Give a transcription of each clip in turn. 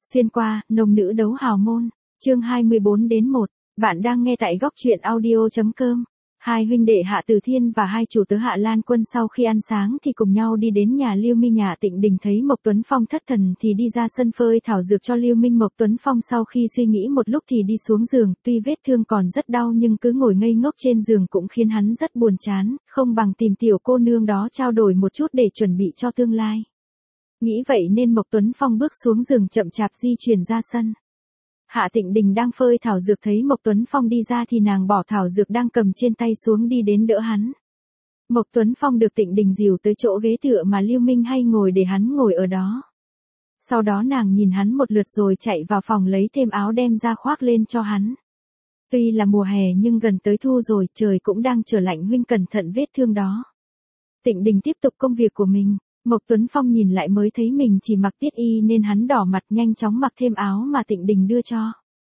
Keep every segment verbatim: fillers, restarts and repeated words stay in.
Xuyên qua, nông nữ đấu hào môn, chương hai mươi bốn đến một, bạn đang nghe tại góc truyện audio.com. Hai huynh đệ Hạ Từ Thiên và hai chủ tớ Hạ Lan Quân sau khi ăn sáng thì cùng nhau đi đến nhà Lưu Minh nhà Tịnh Đình, thấy Mộc Tuấn Phong thất thần thì đi ra sân phơi thảo dược cho Lưu Minh. Mộc Tuấn Phong sau khi suy nghĩ một lúc thì đi xuống giường, tuy vết thương còn rất đau nhưng cứ ngồi ngây ngốc trên giường cũng khiến hắn rất buồn chán, không bằng tìm tiểu cô nương đó trao đổi một chút để chuẩn bị cho tương lai. Nghĩ vậy nên Mộc Tuấn Phong bước xuống giường chậm chạp di chuyển ra sân. Hạ Tịnh Đình đang phơi thảo dược thấy Mộc Tuấn Phong đi ra thì nàng bỏ thảo dược đang cầm trên tay xuống đi đến đỡ hắn. Mộc Tuấn Phong được Tịnh Đình dìu tới chỗ ghế tựa mà Lưu Minh hay ngồi để hắn ngồi ở đó. Sau đó nàng nhìn hắn một lượt rồi chạy vào phòng lấy thêm áo đem ra khoác lên cho hắn. Tuy là mùa hè nhưng gần tới thu rồi, trời cũng đang trở lạnh, huynh cẩn thận vết thương đó. Tịnh Đình tiếp tục công việc của mình. Mộc Tuấn Phong nhìn lại mới thấy mình chỉ mặc tiết y nên hắn đỏ mặt, nhanh chóng mặc thêm áo mà Tịnh Đình đưa cho.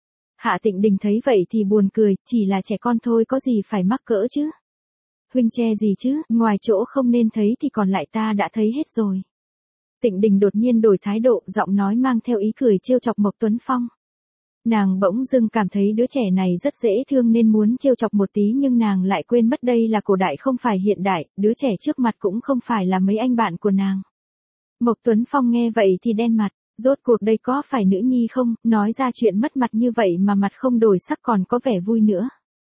Hạ Tịnh Đình thấy vậy thì buồn cười, chỉ là trẻ con thôi có gì phải mắc cỡ chứ. Huynh che gì chứ, ngoài chỗ không nên thấy thì còn lại ta đã thấy hết rồi. Tịnh Đình đột nhiên đổi thái độ, giọng nói mang theo ý cười trêu chọc Mộc Tuấn Phong. Nàng bỗng dưng cảm thấy đứa trẻ này rất dễ thương nên muốn trêu chọc một tí, nhưng nàng lại quên mất đây là cổ đại không phải hiện đại, đứa trẻ trước mặt cũng không phải là mấy anh bạn của nàng. Mộc Tuấn Phong nghe vậy thì đen mặt, rốt cuộc đây có phải nữ nhi không, nói ra chuyện mất mặt như vậy mà mặt không đổi sắc còn có vẻ vui nữa.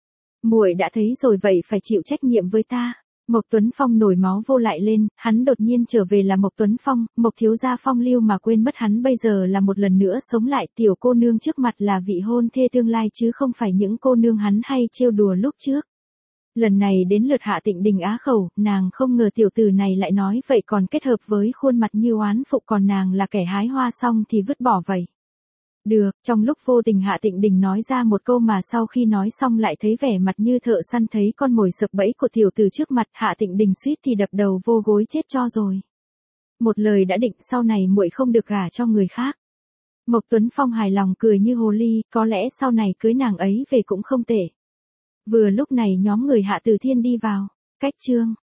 Muội đã thấy rồi vậy phải chịu trách nhiệm với ta. Mộc Tuấn Phong nổi máu vô lại lên, hắn đột nhiên trở về là Mộc Tuấn Phong, Mộc thiếu gia phong lưu mà quên mất hắn bây giờ là một lần nữa sống lại. Tiểu cô nương trước mặt là vị hôn thê tương lai chứ không phải những cô nương hắn hay trêu đùa lúc trước. Lần này đến lượt Hạ Tịnh Đình á khẩu, nàng không ngờ tiểu tử này lại nói vậy còn kết hợp với khuôn mặt như oán phụ, còn nàng là kẻ hái hoa xong thì vứt bỏ vậy. Được, trong lúc vô tình Hạ Tịnh Đình nói ra một câu mà sau khi nói xong lại thấy vẻ mặt như thợ săn thấy con mồi sập bẫy của tiểu tử trước mặt. Hạ Tịnh Đình suýt thì đập đầu vô gối chết cho rồi. Một lời đã định, sau này muội không được gả cho người khác. Mộc Tuấn Phong hài lòng cười như hồ ly, có lẽ sau này cưới nàng ấy về cũng không tệ. Vừa lúc này nhóm người Hạ Từ Thiên đi vào. Cách chương